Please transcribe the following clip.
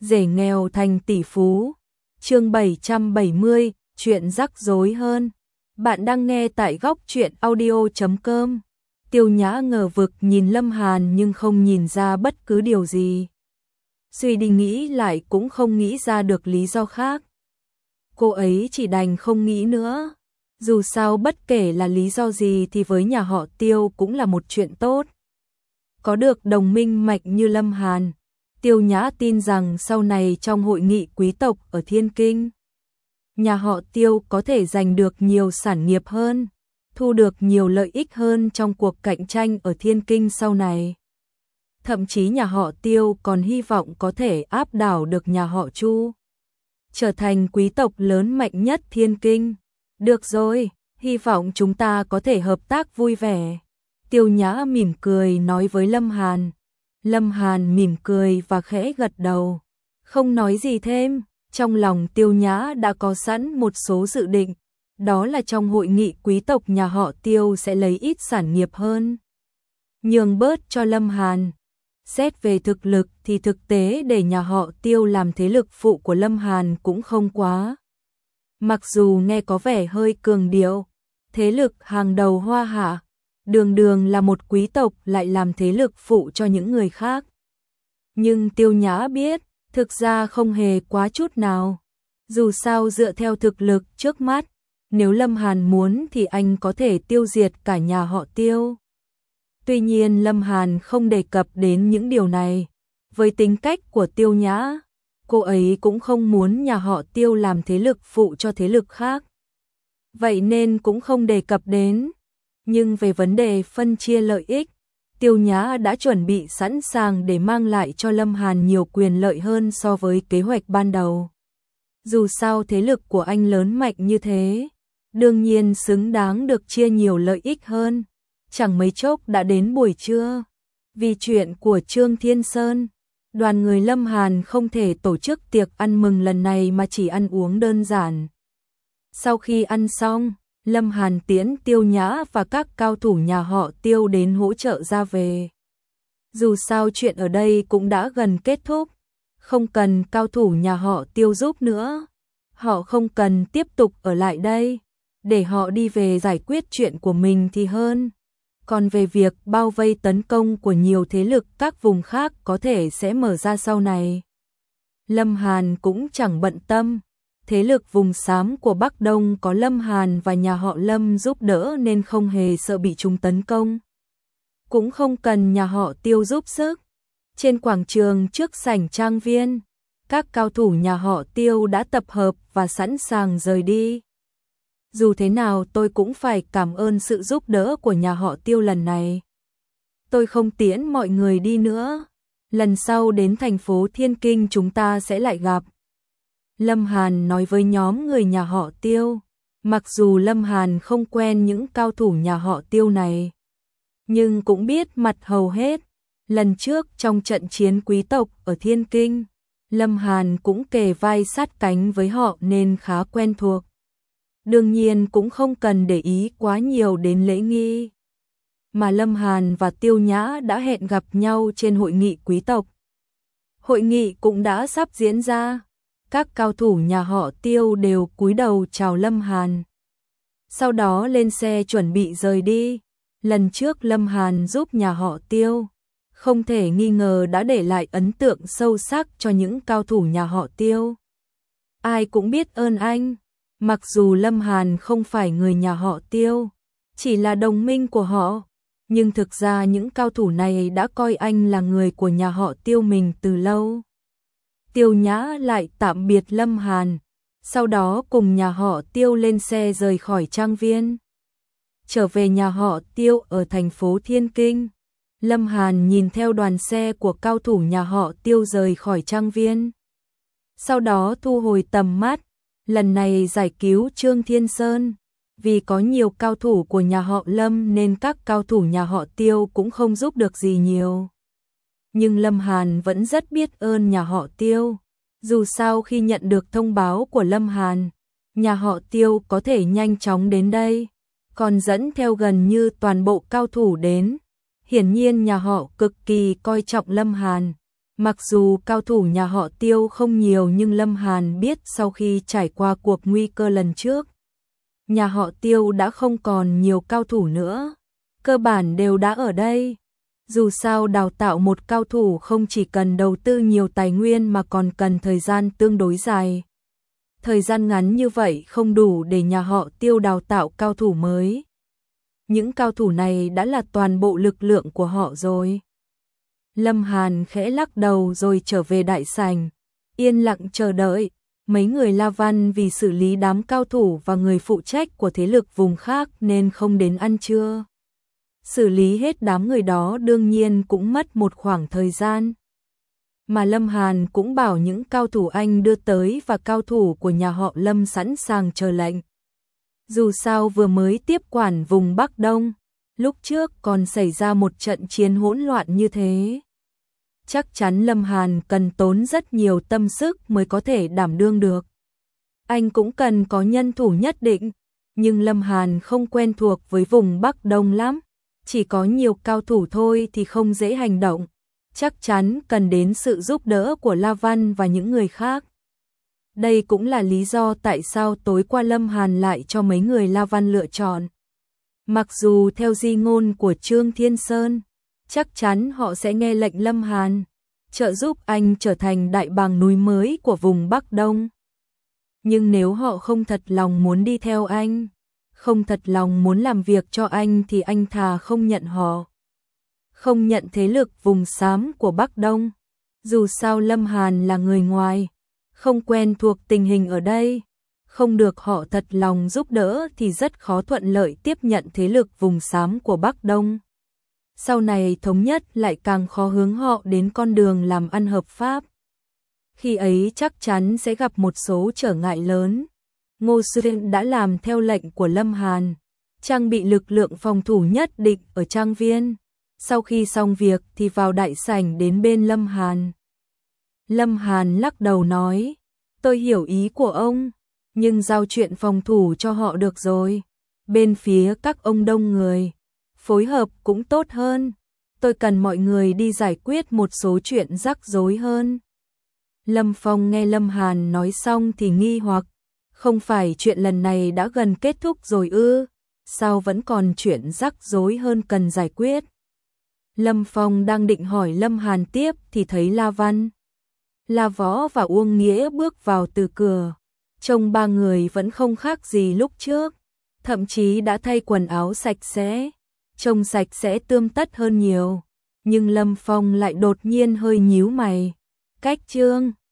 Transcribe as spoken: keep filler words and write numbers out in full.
Rể nghèo thành tỷ phú. Chương bảy trăm bảy mươi, chuyện rắc rối hơn. Bạn đang nghe tại góc truyện audio chấm com. Tiêu Nhã ngờ vực nhìn Lâm Hàn nhưng không nhìn ra bất cứ điều gì. Suy đi nghĩ lại cũng không nghĩ ra được lý do khác. Cô ấy chỉ đành không nghĩ nữa. Dù sao bất kể là lý do gì thì với nhà họ Tiêu cũng là một chuyện tốt. Có được đồng minh mạnh như Lâm Hàn, Tiêu Nhã tin rằng sau này trong hội nghị quý tộc ở Thiên Kinh, nhà họ Tiêu có thể giành được nhiều sản nghiệp hơn, thu được nhiều lợi ích hơn trong cuộc cạnh tranh ở Thiên Kinh sau này. Thậm chí nhà họ Tiêu còn hy vọng có thể áp đảo được nhà họ Chu, trở thành quý tộc lớn mạnh nhất Thiên Kinh. Được rồi, hy vọng chúng ta có thể hợp tác vui vẻ. Tiêu Nhã mỉm cười nói với Lâm Hàn. Lâm Hàn mỉm cười và khẽ gật đầu, không nói gì thêm. Trong lòng Tiêu Nhã đã có sẵn một số dự định, đó là trong hội nghị quý tộc nhà họ Tiêu sẽ lấy ít sản nghiệp hơn, nhường bớt cho Lâm Hàn. Xét về thực lực thì thực tế để nhà họ Tiêu làm thế lực phụ của Lâm Hàn cũng không quá. Mặc dù nghe có vẻ hơi cường điệu, thế lực hàng đầu Hoa Hạ, đường đường là một quý tộc lại làm thế lực phụ cho những người khác. Nhưng Tiêu Nhã biết, thực ra không hề quá chút nào. Dù sao dựa theo thực lực trước mắt, nếu Lâm Hàn muốn thì anh có thể tiêu diệt cả nhà họ Tiêu. Tuy nhiên Lâm Hàn không đề cập đến những điều này. Với tính cách của Tiêu Nhã, cô ấy cũng không muốn nhà họ Tiêu làm thế lực phụ cho thế lực khác. Vậy nên cũng không đề cập đến. Nhưng về vấn đề phân chia lợi ích, Tiêu Nhã đã chuẩn bị sẵn sàng để mang lại cho Lâm Hàn nhiều quyền lợi hơn so với kế hoạch ban đầu. Dù sao thế lực của anh lớn mạnh như thế, đương nhiên xứng đáng được chia nhiều lợi ích hơn. Chẳng mấy chốc đã đến buổi trưa. Vì chuyện của Trương Thiên Sơn, đoàn người Lâm Hàn không thể tổ chức tiệc ăn mừng lần này mà chỉ ăn uống đơn giản. Sau khi ăn xong, Lâm Hàn tiễn Tiêu Nhã và các cao thủ nhà họ Tiêu đến hỗ trợ ra về. Dù sao chuyện ở đây cũng đã gần kết thúc, không cần cao thủ nhà họ Tiêu giúp nữa. Họ không cần tiếp tục ở lại đây, để họ đi về giải quyết chuyện của mình thì hơn. Còn về việc bao vây tấn công của nhiều thế lực các vùng khác có thể sẽ mở ra sau này, Lâm Hàn cũng chẳng bận tâm. Thế lực vùng xám của Bắc Đông có Lâm Hàn và nhà họ Lâm giúp đỡ nên không hề sợ bị chúng tấn công. Cũng không cần nhà họ Tiêu giúp sức. Trên quảng trường trước sảnh trang viên, các cao thủ nhà họ Tiêu đã tập hợp và sẵn sàng rời đi. Dù thế nào tôi cũng phải cảm ơn sự giúp đỡ của nhà họ Tiêu lần này. Tôi không tiễn mọi người đi nữa. Lần sau đến thành phố Thiên Kinh chúng ta sẽ lại gặp. Lâm Hàn nói với nhóm người nhà họ Tiêu. Mặc dù Lâm Hàn không quen những cao thủ nhà họ Tiêu này, nhưng cũng biết mặt hầu hết. Lần trước trong trận chiến quý tộc ở Thiên Kinh, Lâm Hàn cũng kề vai sát cánh với họ nên khá quen thuộc. Đương nhiên cũng không cần để ý quá nhiều đến lễ nghi. Mà Lâm Hàn và Tiêu Nhã đã hẹn gặp nhau trên hội nghị quý tộc. Hội nghị cũng đã sắp diễn ra. Các cao thủ nhà họ Tiêu đều cúi đầu chào Lâm Hàn. Sau đó lên xe chuẩn bị rời đi. Lần trước Lâm Hàn giúp nhà họ Tiêu, không thể nghi ngờ đã để lại ấn tượng sâu sắc cho những cao thủ nhà họ Tiêu. Ai cũng biết ơn anh. Mặc dù Lâm Hàn không phải người nhà họ Tiêu, chỉ là đồng minh của họ, nhưng thực ra những cao thủ này đã coi anh là người của nhà họ Tiêu mình từ lâu. Tiêu Nhã lại tạm biệt Lâm Hàn, sau đó cùng nhà họ Tiêu lên xe rời khỏi trang viên. Trở về nhà họ Tiêu ở thành phố Thiên Kinh, Lâm Hàn nhìn theo đoàn xe của cao thủ nhà họ Tiêu rời khỏi trang viên. Sau đó thu hồi tầm mắt, lần này giải cứu Trương Thiên Sơn. Vì có nhiều cao thủ của nhà họ Lâm nên các cao thủ nhà họ Tiêu cũng không giúp được gì nhiều. Nhưng Lâm Hàn vẫn rất biết ơn nhà họ Tiêu. Dù sao khi nhận được thông báo của Lâm Hàn, nhà họ Tiêu có thể nhanh chóng đến đây, còn dẫn theo gần như toàn bộ cao thủ đến. Hiển nhiên nhà họ cực kỳ coi trọng Lâm Hàn, Mặc dù cao thủ nhà họ Tiêu không nhiều nhưng Lâm Hàn biết sau khi trải qua cuộc nguy cơ lần trước, nhà họ Tiêu đã không còn nhiều cao thủ nữa, cơ bản đều đã ở đây. Dù sao đào tạo một cao thủ không chỉ cần đầu tư nhiều tài nguyên mà còn cần thời gian tương đối dài. Thời gian ngắn như vậy không đủ để nhà họ Tiêu đào tạo cao thủ mới. Những cao thủ này đã là toàn bộ lực lượng của họ rồi. Lâm Hàn khẽ lắc đầu rồi trở về đại sảnh, yên lặng chờ đợi. Mấy người La Văn vì xử lý đám cao thủ và người phụ trách của thế lực vùng khác nên không đến ăn trưa. Xử lý hết đám người đó đương nhiên cũng mất một khoảng thời gian. Mà Lâm Hàn cũng bảo những cao thủ anh đưa tới và cao thủ của nhà họ Lâm sẵn sàng chờ lệnh. Dù sao vừa mới tiếp quản vùng Bắc Đông, lúc trước còn xảy ra một trận chiến hỗn loạn như thế. Chắc chắn Lâm Hàn cần tốn rất nhiều tâm sức mới có thể đảm đương được. Anh cũng cần có nhân thủ nhất định, nhưng Lâm Hàn không quen thuộc với vùng Bắc Đông lắm. Chỉ có nhiều cao thủ thôi thì không dễ hành động. Chắc chắn cần đến sự giúp đỡ của La Văn và những người khác. Đây cũng là lý do tại sao tối qua Lâm Hàn lại cho mấy người La Văn lựa chọn. Mặc dù theo di ngôn của Trương Thiên Sơn, chắc chắn họ sẽ nghe lệnh Lâm Hàn, trợ giúp anh trở thành đại bàng núi mới của vùng Bắc Đông. Nhưng nếu họ không thật lòng muốn đi theo anh, không thật lòng muốn làm việc cho anh thì anh thà không nhận họ. Không nhận thế lực vùng xám của Bắc Đông. Dù sao Lâm Hàn là người ngoài, không quen thuộc tình hình ở đây. Không được họ thật lòng giúp đỡ thì rất khó thuận lợi tiếp nhận thế lực vùng xám của Bắc Đông. Sau này thống nhất lại càng khó hướng họ đến con đường làm ăn hợp pháp. Khi ấy chắc chắn sẽ gặp một số trở ngại lớn. Ngô Xuyên đã làm theo lệnh của Lâm Hàn, trang bị lực lượng phòng thủ nhất định ở trang viên. Sau khi xong việc thì vào đại sảnh đến bên Lâm Hàn. Lâm Hàn lắc đầu nói, tôi hiểu ý của ông, nhưng giao chuyện phòng thủ cho họ được rồi. Bên phía các ông đông người, phối hợp cũng tốt hơn. Tôi cần mọi người đi giải quyết một số chuyện rắc rối hơn. Lâm Phong nghe Lâm Hàn nói xong thì nghi hoặc, không phải chuyện lần này đã gần kết thúc rồi ư, sao vẫn còn chuyện rắc rối hơn cần giải quyết. Lâm Phong đang định hỏi Lâm Hàn tiếp thì thấy La Văn, La Võ và Uông Nghĩa bước vào từ cửa. Trông ba người vẫn không khác gì lúc trước, thậm chí đã thay quần áo sạch sẽ, trông sạch sẽ tươm tất hơn nhiều. Nhưng Lâm Phong lại đột nhiên hơi nhíu mày. Cách Trương